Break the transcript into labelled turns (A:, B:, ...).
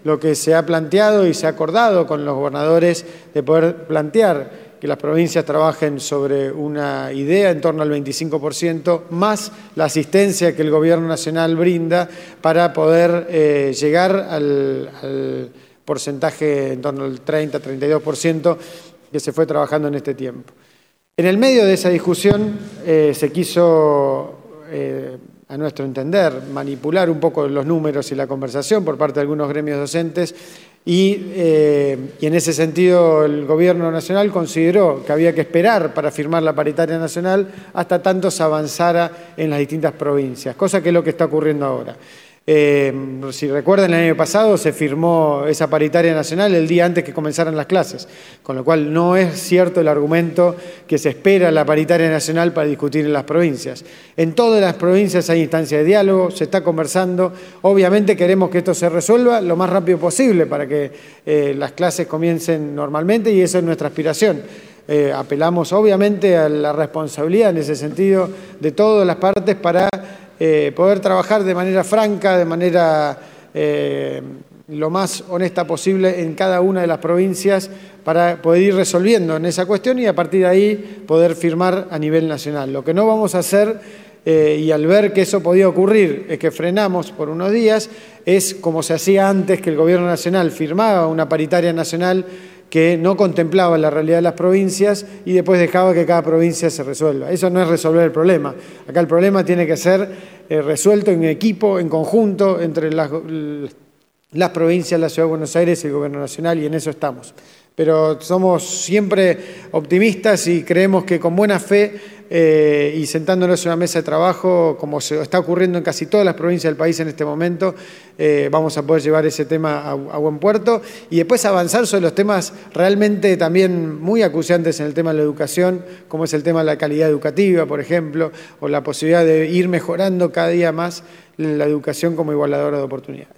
A: lo que se ha planteado y se ha acordado con los gobernadores de poder plantear que las provincias trabajen sobre una idea en torno al 25%, más la asistencia que el Gobierno Nacional brinda para poder llegar al porcentaje en torno al 30-32% que se fue trabajando en este tiempo. En el medio de esa discusión se quiso, a nuestro entender, manipular un poco los números y la conversación por parte de algunos gremios docentes y en ese sentido el Gobierno Nacional consideró que había que esperar para firmar la paritaria nacional hasta tanto se avanzara en las distintas provincias, cosa que es lo que está ocurriendo ahora. Si recuerdan, el año pasado se firmó esa paritaria nacional el día antes que comenzaran las clases, con lo cual no es cierto el argumento que se espera la paritaria nacional para discutir en las provincias. En todas las provincias hay instancias de diálogo, se está conversando. Obviamente queremos que esto se resuelva lo más rápido posible para que las clases comiencen normalmente y esa es nuestra aspiración. Apelamos obviamente a la responsabilidad en ese sentido de todas las partes para poder trabajar de manera franca, de manera lo más honesta posible en cada una de las provincias para poder ir resolviendo en esa cuestión y a partir de ahí poder firmar a nivel nacional. Lo que no vamos a hacer, y al ver que eso podía ocurrir, es que frenamos por unos días, es como se hacía antes, que el Gobierno Nacional firmaba una paritaria nacional que no contemplaba la realidad de las provincias y después dejaba que cada provincia se resuelva. Eso no es resolver el problema. Acá el problema tiene que ser resuelto en equipo, en conjunto, entre las provincias, la Ciudad de Buenos Aires y el Gobierno Nacional, y en eso estamos. Pero somos siempre optimistas y creemos que con buena fe y sentándonos en una mesa de trabajo, como se está ocurriendo en casi todas las provincias del país en este momento, vamos a poder llevar ese tema a buen puerto y después avanzar sobre los temas realmente también muy acuciantes en el tema de la educación, como es el tema de la calidad educativa, por ejemplo, o la posibilidad de ir mejorando cada día más la educación como igualadora de oportunidades.